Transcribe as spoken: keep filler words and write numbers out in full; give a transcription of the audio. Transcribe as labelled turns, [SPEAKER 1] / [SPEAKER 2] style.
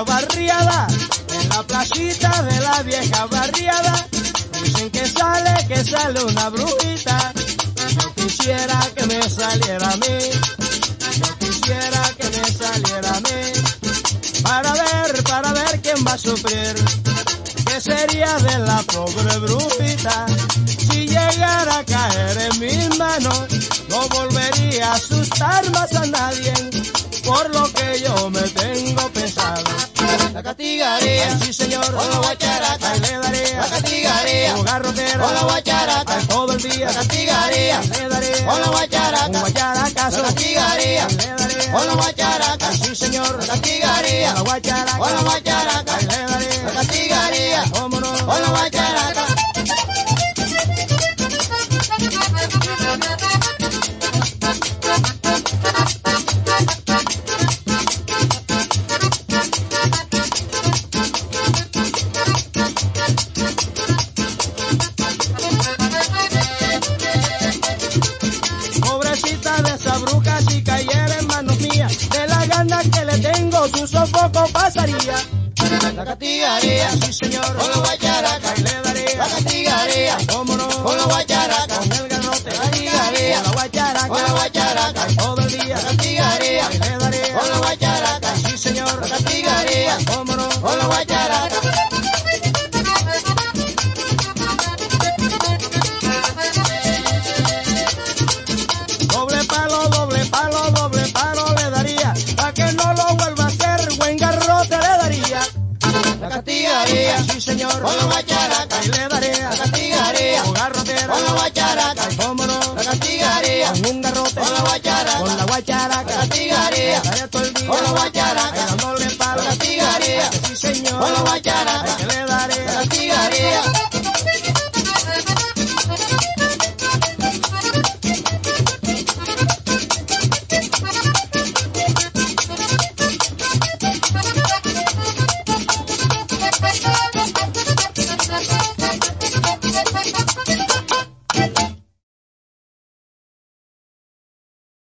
[SPEAKER 1] vieja barriada, en la placita de la vieja barriada, dicen que sale, que sale una brujita. Yo quisiera que me saliera a mí, yo quisiera que me saliera a mí, para ver, para ver quién va a sufrir. ¿Qué sería de la pobre brujita si llegara a caer en mis manos? No volvería a asustar más a nadie, por lo que yo me tengo pensado.
[SPEAKER 2] La castigaría,
[SPEAKER 1] Ay, sí señor,
[SPEAKER 2] con la guacharaca,
[SPEAKER 1] ay, le daría,
[SPEAKER 2] la castigaría,
[SPEAKER 1] un garrotero,
[SPEAKER 2] con la guacharaca,
[SPEAKER 1] ay, todo el día,
[SPEAKER 2] la castigaría,
[SPEAKER 1] ay, le daría,
[SPEAKER 2] con la
[SPEAKER 1] un
[SPEAKER 2] guacharaca,
[SPEAKER 1] guacharacazo,
[SPEAKER 2] la castigaría,
[SPEAKER 1] ay, le daría,
[SPEAKER 2] con la guacharaca,
[SPEAKER 1] ay, sí señor,
[SPEAKER 2] la castigaría,
[SPEAKER 1] con la guacharaca,
[SPEAKER 2] con la guacharaca,
[SPEAKER 1] ay, le daría,
[SPEAKER 2] la castigaría,
[SPEAKER 1] cómo no,
[SPEAKER 2] con la guacharaca.
[SPEAKER 1] pobrecita de esa bruja, si cayera en manos mías, de la gana que le tengo, su sofoco pasaría.
[SPEAKER 2] La castigaría,
[SPEAKER 1] Sí señor,
[SPEAKER 2] con la guacharaca,
[SPEAKER 1] ay, le daría,
[SPEAKER 2] la castigaría,
[SPEAKER 1] cómo no,
[SPEAKER 2] con la guacharaca,
[SPEAKER 1] con el garrote,
[SPEAKER 2] la castigaría,
[SPEAKER 1] con la guacharaca,
[SPEAKER 2] con la guacharaca,
[SPEAKER 1] ay, todo el día,
[SPEAKER 2] la castigaría,
[SPEAKER 1] ay, le daría,
[SPEAKER 2] con la guacharaca,
[SPEAKER 1] sí señor,
[SPEAKER 2] la castigaría,
[SPEAKER 1] cómo no,
[SPEAKER 2] con la guacharaca.
[SPEAKER 1] doble palo, doble palo, doble palo le daría, pa' que no lo vuelva a hacer, buen garrote le daría.
[SPEAKER 2] La castigaría,
[SPEAKER 1] Sí señor,
[SPEAKER 2] con la guacharaca,
[SPEAKER 1] ay, le daría,
[SPEAKER 2] la castigaría,
[SPEAKER 1] un garrotero,
[SPEAKER 2] con la guacharaca,
[SPEAKER 1] ay, cómo no,
[SPEAKER 2] la castigaría,
[SPEAKER 1] con un garrote,
[SPEAKER 2] con la guacharaca,
[SPEAKER 1] con la guacharaca,
[SPEAKER 2] la castigaría,
[SPEAKER 1] estaría todo el día,
[SPEAKER 2] con la guacharaca,
[SPEAKER 1] ay, dándole palo,
[SPEAKER 2] la castigaría,
[SPEAKER 1] ay, que sí señor,
[SPEAKER 2] con la guacharaca,
[SPEAKER 1] ay, que le